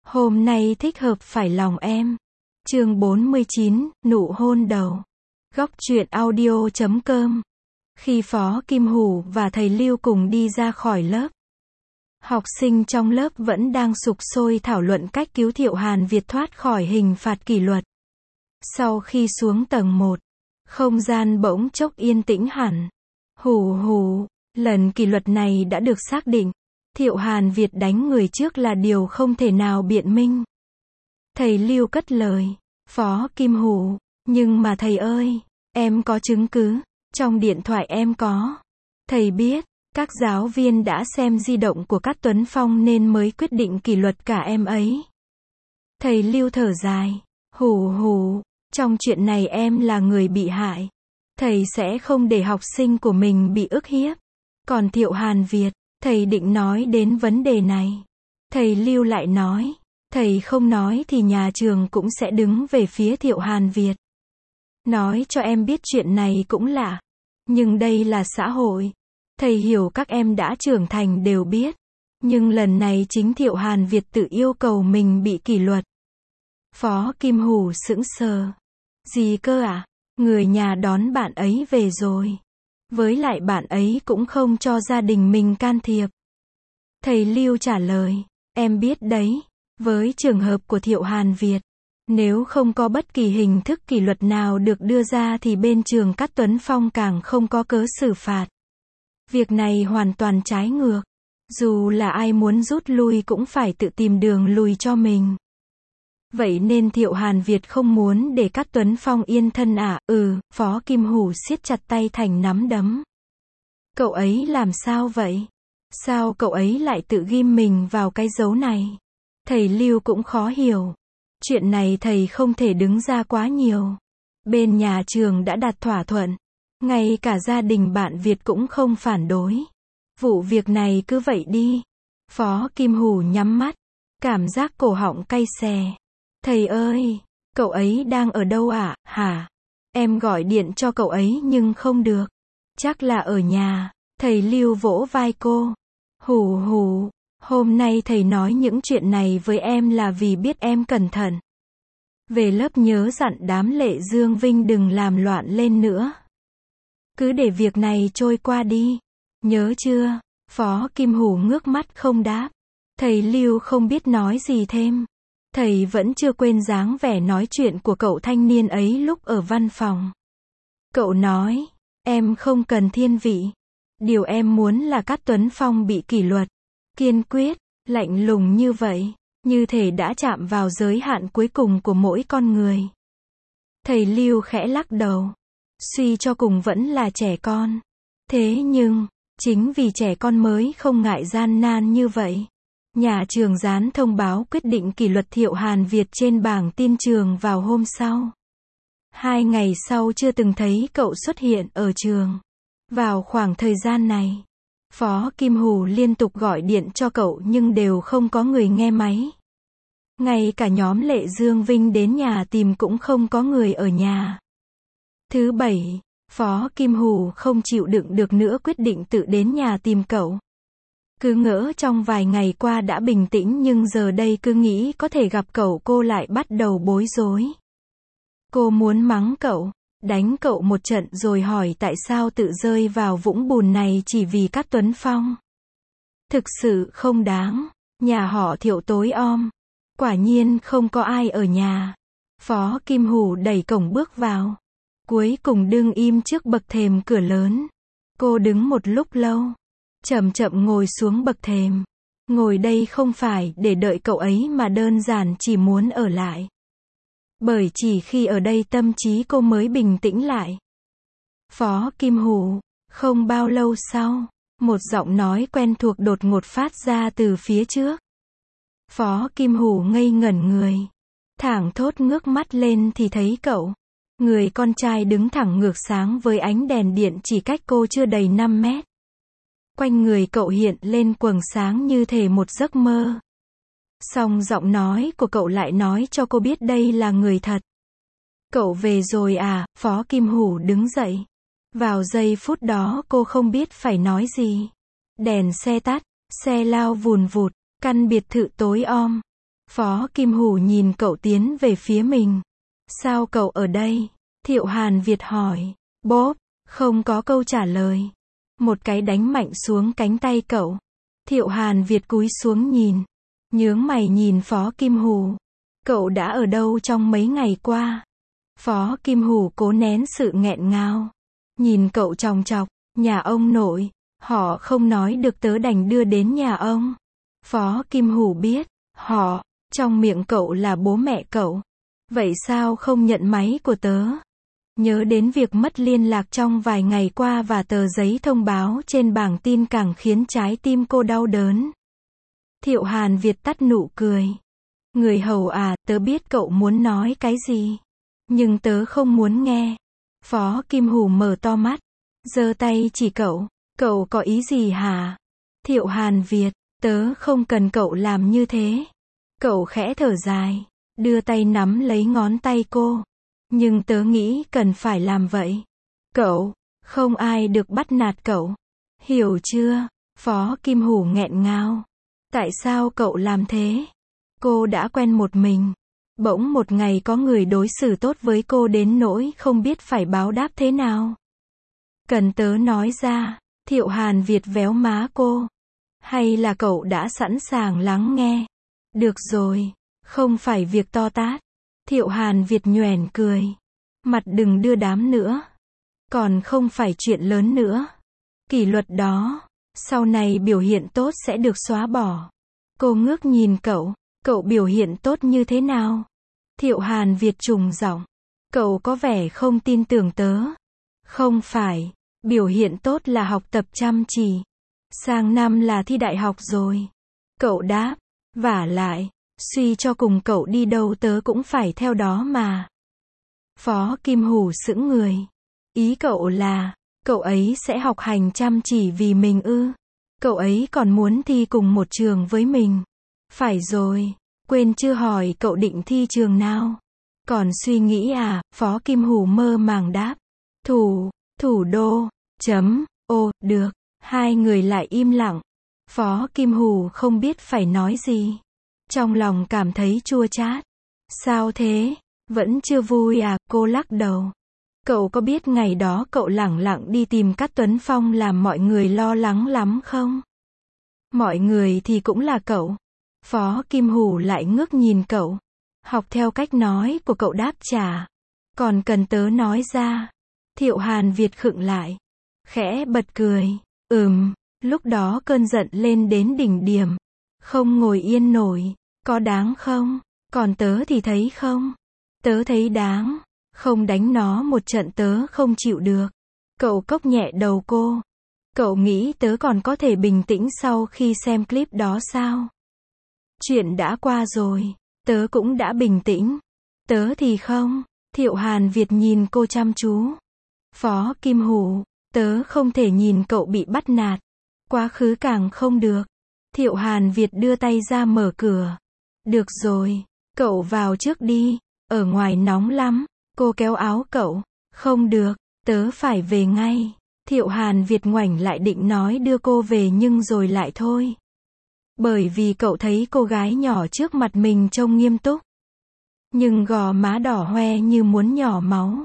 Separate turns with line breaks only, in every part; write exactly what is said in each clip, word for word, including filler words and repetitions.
Hôm nay thích hợp phải lòng em. Chương bốn mươi chín, nụ hôn đầu. Góc truyện audio chấm com. Khi Phó Kim Hủ và thầy Lưu cùng đi ra khỏi lớp, học sinh trong lớp vẫn đang sục sôi thảo luận cách cứu Thiệu Hàn Việt thoát khỏi hình phạt kỷ luật. Sau khi xuống tầng một, không gian bỗng chốc yên tĩnh hẳn. Hù hù, lần kỷ luật này đã được xác định. Thiệu Hàn Việt đánh người trước là điều không thể nào biện minh. Thầy Lưu cất lời. Phó Kim Hủ, nhưng mà thầy ơi, em có chứng cứ, trong điện thoại em có. Thầy biết, các giáo viên đã xem di động của Cát Tuấn Phong nên mới quyết định kỷ luật cả em ấy. Thầy Lưu thở dài. Hù hù, trong chuyện này em là người bị hại. Thầy sẽ không để học sinh của mình bị ức hiếp. Còn Thiệu Hàn Việt, thầy định nói đến vấn đề này. Thầy Lưu lại nói, thầy không nói thì nhà trường cũng sẽ đứng về phía Thiệu Hàn Việt. Nói cho em biết chuyện này cũng lạ. Nhưng đây là xã hội. Thầy hiểu các em đã trưởng thành đều biết. Nhưng lần này chính Thiệu Hàn Việt tự yêu cầu mình bị kỷ luật. Phó Kim Hủ sững sờ. Gì cơ ạ? À? Người nhà đón bạn ấy về rồi. Với lại bạn ấy cũng không cho gia đình mình can thiệp. Thầy Lưu trả lời, em biết đấy, với trường hợp của Thiệu Hàn Việt, nếu không có bất kỳ hình thức kỷ luật nào được đưa ra thì bên trường Cát Tuấn Phong càng không có cớ xử phạt. Việc này hoàn toàn trái ngược. Dù là ai muốn rút lui cũng phải tự tìm đường lùi cho mình. Vậy nên Thiệu Hàn Việt không muốn để Cát Tuấn Phong yên thân à? Ừ, Phó Kim Hủ siết chặt tay thành nắm đấm. Cậu ấy làm sao vậy? Sao cậu ấy lại tự ghim mình vào cái dấu này? Thầy Lưu cũng khó hiểu. Chuyện này thầy không thể đứng ra quá nhiều. Bên nhà trường đã đặt thỏa thuận. Ngay cả gia đình bạn Việt cũng không phản đối. Vụ việc này cứ vậy đi. Phó Kim Hủ nhắm mắt. Cảm giác cổ họng cay xè. Thầy ơi, cậu ấy đang ở đâu ạ? À? Hả? Em gọi điện cho cậu ấy nhưng không được. Chắc là ở nhà. Thầy Lưu vỗ vai cô. Hù hù, hôm nay thầy nói những chuyện này với em là vì biết em cẩn thận. Về lớp nhớ dặn đám Lệ Dương Vinh đừng làm loạn lên nữa. Cứ để việc này trôi qua đi. Nhớ chưa? Phó Kim Hủ ngước mắt không đáp. Thầy Lưu không biết nói gì thêm. Thầy vẫn chưa quên dáng vẻ nói chuyện của cậu thanh niên ấy lúc ở văn phòng. Cậu nói, em không cần thiên vị. Điều em muốn là Cát Tuấn Phong bị kỷ luật. Kiên quyết, lạnh lùng như vậy, như thể đã chạm vào giới hạn cuối cùng của mỗi con người. Thầy Lưu khẽ lắc đầu. Suy cho cùng vẫn là trẻ con. Thế nhưng, chính vì trẻ con mới không ngại gian nan như vậy. Nhà trường dán thông báo quyết định kỷ luật Thiệu Hàn Việt trên bảng tin trường vào hôm sau. Hai ngày sau chưa từng thấy cậu xuất hiện ở trường. Vào khoảng thời gian này, Phó Kim Hủ liên tục gọi điện cho cậu nhưng đều không có người nghe máy. Ngay cả nhóm Lệ Dương Vinh đến nhà tìm cũng không có người ở nhà. Thứ bảy, Phó Kim Hủ không chịu đựng được nữa quyết định tự đến nhà tìm cậu. Cứ ngỡ trong vài ngày qua đã bình tĩnh nhưng giờ đây cứ nghĩ có thể gặp cậu cô lại bắt đầu bối rối. Cô muốn mắng cậu, đánh cậu một trận rồi hỏi tại sao tự rơi vào vũng bùn này chỉ vì Cát Tuấn Phong. Thực sự không đáng. Nhà họ Thiệu tối om. Quả nhiên không có ai ở nhà. Phó Kim Hủ đẩy cổng bước vào. Cuối cùng đứng im trước bậc thềm cửa lớn. Cô đứng một lúc lâu. Chậm chậm ngồi xuống bậc thềm. Ngồi đây không phải để đợi cậu ấy mà đơn giản chỉ muốn ở lại. Bởi chỉ khi ở đây tâm trí cô mới bình tĩnh lại. Phó Kim Hủ, không bao lâu sau, một giọng nói quen thuộc đột ngột phát ra từ phía trước. Phó Kim Hủ ngây ngẩn người. Thảng thốt ngước mắt lên thì thấy cậu. Người con trai đứng thẳng ngược sáng với ánh đèn điện chỉ cách cô chưa đầy năm mét. Quanh người cậu hiện lên quầng sáng như thể một giấc mơ. Song giọng nói của cậu lại nói cho cô biết đây là người thật. Cậu về rồi à? Phó Kim Hủ đứng dậy. Vào giây phút đó cô không biết phải nói gì. Đèn xe tắt, xe lao vùn vụt, căn biệt thự tối om. Phó Kim Hủ nhìn cậu tiến về phía mình. Sao cậu ở đây? Thiệu Hàn Việt hỏi. Bốp, không có câu trả lời. Một cái đánh mạnh xuống cánh tay cậu. Thiệu Hàn Việt cúi xuống nhìn. Nhướng mày nhìn Phó Kim Hủ. Cậu đã ở đâu trong mấy ngày qua? Phó Kim Hủ cố nén sự nghẹn ngào. Nhìn cậu chòng chọc. Nhà ông nội. Họ không nói được, tớ đành đưa đến nhà ông. Phó Kim Hủ biết. Họ, trong miệng cậu là bố mẹ cậu. Vậy sao không nhận máy của tớ? Nhớ đến việc mất liên lạc trong vài ngày qua và tờ giấy thông báo trên bảng tin càng khiến trái tim cô đau đớn. Thiệu Hàn Việt tắt nụ cười. Người hầu à, tớ biết cậu muốn nói cái gì. Nhưng tớ không muốn nghe. Phó Kim Hủ mở to mắt. Giơ tay chỉ cậu. Cậu có ý gì hả? Thiệu Hàn Việt, tớ không cần cậu làm như thế. Cậu khẽ thở dài. Đưa tay nắm lấy ngón tay cô. Nhưng tớ nghĩ cần phải làm vậy. Cậu, không ai được bắt nạt cậu. Hiểu chưa? Phó Kim Hủ nghẹn ngào. Tại sao cậu làm thế? Cô đã quen một mình. Bỗng một ngày có người đối xử tốt với cô đến nỗi không biết phải báo đáp thế nào. Cần tớ nói ra? Thiệu Hàn Việt véo má cô. Hay là cậu đã sẵn sàng lắng nghe? Được rồi, không phải việc to tát. Thiệu Hàn Việt nhoẻn cười. Mặt đừng đưa đám nữa. Còn không phải chuyện lớn nữa. Kỷ luật đó, sau này biểu hiện tốt sẽ được xóa bỏ. Cô ngước nhìn cậu. Cậu biểu hiện tốt như thế nào? Thiệu Hàn Việt trùng giọng. Cậu có vẻ không tin tưởng tớ. Không phải, biểu hiện tốt là học tập chăm chỉ. Sang năm là thi đại học rồi. Cậu đáp. Vả lại, suy cho cùng cậu đi đâu tớ cũng phải theo đó mà. Phó Kim Hủ sững người. Ý cậu là, cậu ấy sẽ học hành chăm chỉ vì mình ư? Cậu ấy còn muốn thi cùng một trường với mình. Phải rồi, quên chưa hỏi cậu định thi trường nào? Còn suy nghĩ à? Phó Kim Hủ mơ màng đáp. Thủ, thủ đô, chấm, ô, được. Hai người lại im lặng. Phó Kim Hủ không biết phải nói gì. Trong lòng cảm thấy chua chát. Sao thế? Vẫn chưa vui à? Cô lắc đầu. Cậu có biết ngày đó cậu lẳng lặng đi tìm Cát Tuấn Phong làm mọi người lo lắng lắm không? Mọi người thì cũng là cậu. Phó Kim Hủ lại ngước nhìn cậu. Học theo cách nói của cậu đáp trả. Còn cần tớ nói ra? Thiệu Hàn Việt khựng lại. Khẽ bật cười. Ừm, lúc đó cơn giận lên đến đỉnh điểm. Không ngồi yên nổi. Có đáng không? Còn tớ thì thấy không? Tớ thấy đáng. Không đánh nó một trận tớ không chịu được. Cậu cốc nhẹ đầu cô. Cậu nghĩ tớ còn có thể bình tĩnh sau khi xem clip đó sao? Chuyện đã qua rồi. Tớ cũng đã bình tĩnh. Tớ thì không. Thiệu Hàn Việt nhìn cô chăm chú. Phó Kim Hủ, tớ không thể nhìn cậu bị bắt nạt. Quá khứ càng không được. Thiệu Hàn Việt đưa tay ra mở cửa. Được rồi, cậu vào trước đi. Ở ngoài nóng lắm. Cô kéo áo cậu. Không được, tớ phải về ngay. Thiệu Hàn Việt ngoảnh lại định nói đưa cô về nhưng rồi lại thôi. Bởi vì cậu thấy cô gái nhỏ trước mặt mình trông nghiêm túc. Nhưng gò má đỏ hoe như muốn nhỏ máu.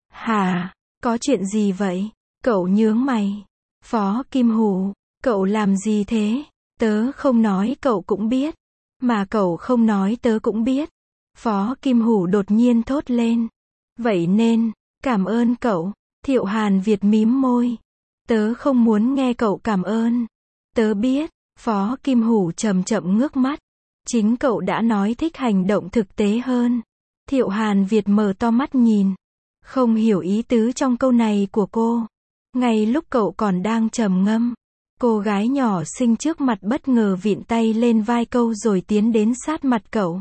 Hả? Có chuyện gì vậy? Cậu nhướng mày. Phó Kim Hủ, cậu làm gì thế? Tớ không nói cậu cũng biết. Mà cậu không nói tớ cũng biết. Phó Kim Hủ đột nhiên thốt lên. Vậy nên, cảm ơn cậu. Thiệu Hàn Việt mím môi. Tớ không muốn nghe cậu cảm ơn. Tớ biết. Phó Kim Hủ chậm chậm ngước mắt. Chính cậu đã nói thích hành động thực tế hơn. Thiệu Hàn Việt mở to mắt nhìn. Không hiểu ý tứ trong câu này của cô. Ngay lúc cậu còn đang trầm ngâm, cô gái nhỏ xinh trước mặt bất ngờ vịn tay lên vai cậu rồi tiến đến sát mặt cậu.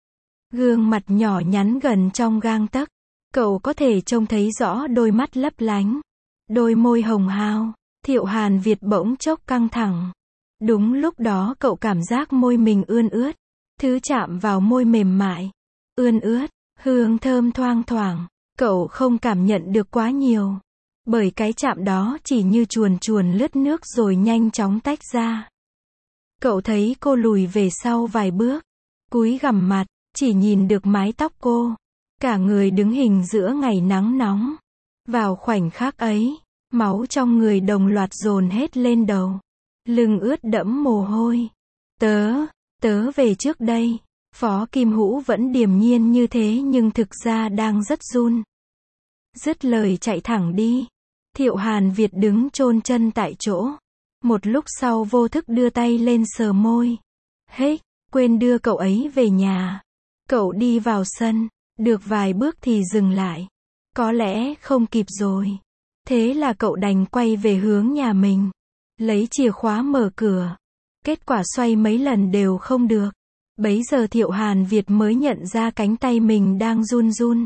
Gương mặt nhỏ nhắn gần trong gang tấc. Cậu có thể trông thấy rõ đôi mắt lấp lánh. Đôi môi hồng hào. Thiệu Hàn Việt bỗng chốc căng thẳng. Đúng lúc đó cậu cảm giác môi mình ươn ướt. Thứ chạm vào môi mềm mại. Ươn ướt, hương thơm thoang thoảng. Cậu không cảm nhận được quá nhiều. Bởi cái chạm đó chỉ như chuồn chuồn lướt nước rồi nhanh chóng tách ra. Cậu thấy cô lùi về sau vài bước. cúi gằm mặt, chỉ nhìn được mái tóc cô. Cả người đứng hình giữa ngày nắng nóng. Vào khoảnh khắc ấy, máu trong người đồng loạt dồn hết lên đầu. Lưng ướt đẫm mồ hôi. Tớ, tớ về trước đây. Phó Kim Hữu vẫn điềm nhiên như thế nhưng thực ra đang rất run. Dứt lời chạy thẳng đi. Thiệu Hàn Việt đứng chôn chân tại chỗ. Một lúc sau vô thức đưa tay lên sờ môi. Hết, quên đưa cậu ấy về nhà. Cậu đi vào sân, được vài bước thì dừng lại. Có lẽ không kịp rồi. Thế là cậu đành quay về hướng nhà mình. Lấy chìa khóa mở cửa. Kết quả xoay mấy lần đều không được. Bấy giờ Thiệu Hàn Việt mới nhận ra cánh tay mình đang run run.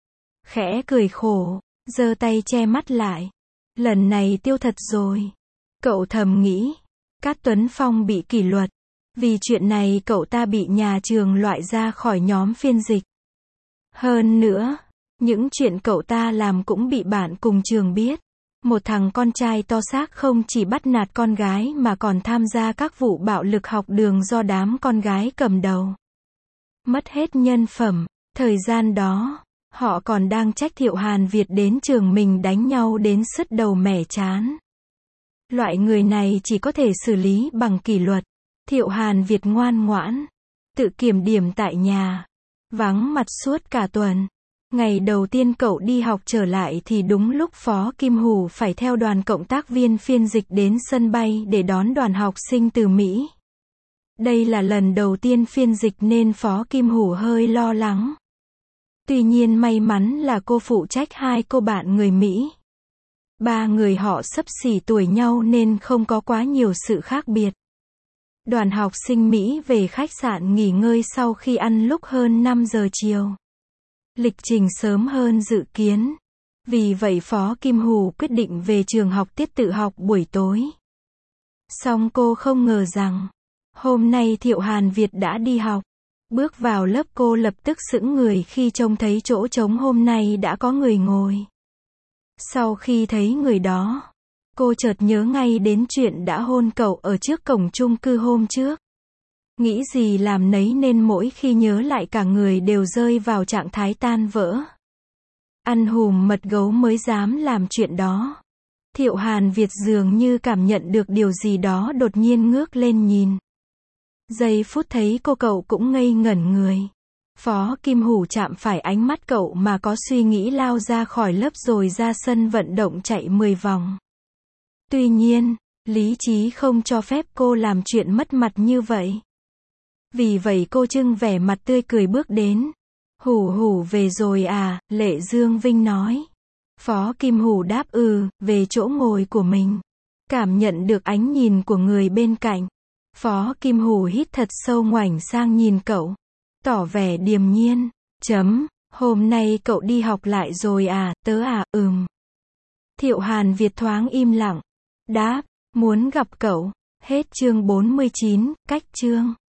Khẽ cười khổ, giơ tay che mắt lại. Lần này tiêu thật rồi. Cậu thầm nghĩ. Cát Tuấn Phong bị kỷ luật. Vì chuyện này cậu ta bị nhà trường loại ra khỏi nhóm phiên dịch. Hơn nữa, những chuyện cậu ta làm cũng bị bạn cùng trường biết. Một thằng con trai to xác không chỉ bắt nạt con gái mà còn tham gia các vụ bạo lực học đường do đám con gái cầm đầu. Mất hết nhân phẩm. Thời gian đó, họ còn đang trách Thiệu Hàn Việt đến trường mình đánh nhau đến sứt đầu mẻ trán. Loại người này chỉ có thể xử lý bằng kỷ luật. Thiệu Hàn Việt ngoan ngoãn, tự kiểm điểm tại nhà, vắng mặt suốt cả tuần. Ngày đầu tiên cậu đi học trở lại thì đúng lúc Phó Kim Hủ phải theo đoàn cộng tác viên phiên dịch đến sân bay để đón đoàn học sinh từ Mỹ. Đây là lần đầu tiên phiên dịch nên Phó Kim Hủ hơi lo lắng. Tuy nhiên may mắn là cô phụ trách hai cô bạn người Mỹ. Ba người họ xấp xỉ tuổi nhau nên không có quá nhiều sự khác biệt. Đoàn học sinh Mỹ về khách sạn nghỉ ngơi sau khi ăn lúc hơn năm giờ chiều. Lịch trình sớm hơn dự kiến. Vì vậy Phó Kim Hủ quyết định về trường học tiếp tự học buổi tối. Song cô không ngờ rằng, hôm nay Thiệu Hàn Việt đã đi học. Bước vào lớp cô lập tức sững người khi trông thấy chỗ trống hôm nay đã có người ngồi. Sau khi thấy người đó, cô chợt nhớ ngay đến chuyện đã hôn cậu ở trước cổng chung cư hôm trước. Nghĩ gì làm nấy nên mỗi khi nhớ lại cả người đều rơi vào trạng thái tan vỡ. Ăn hùm mật gấu mới dám làm chuyện đó. Thiệu Hàn Việt dường như cảm nhận được điều gì đó đột nhiên ngước lên nhìn. Giây phút thấy cô cậu cũng ngây ngẩn người. Phó Kim Hủ chạm phải ánh mắt cậu mà có suy nghĩ lao ra khỏi lớp rồi ra sân vận động chạy mười vòng. Tuy nhiên, lý trí không cho phép cô làm chuyện mất mặt như vậy. Vì vậy cô trưng vẻ mặt tươi cười bước đến. Hủ Hủ về rồi à, Lệ Dương Vinh nói. Phó Kim Hủ đáp ừ, về chỗ ngồi của mình. Cảm nhận được ánh nhìn của người bên cạnh. Phó Kim Hủ hít thật sâu ngoảnh sang nhìn cậu. Tỏ vẻ điềm nhiên. Chấm, hôm nay cậu đi học lại rồi à, tớ à, ừm. Thiệu Hàn Việt thoáng im lặng. Đáp, muốn gặp cậu. Hết chương bốn mươi chín, cách chương.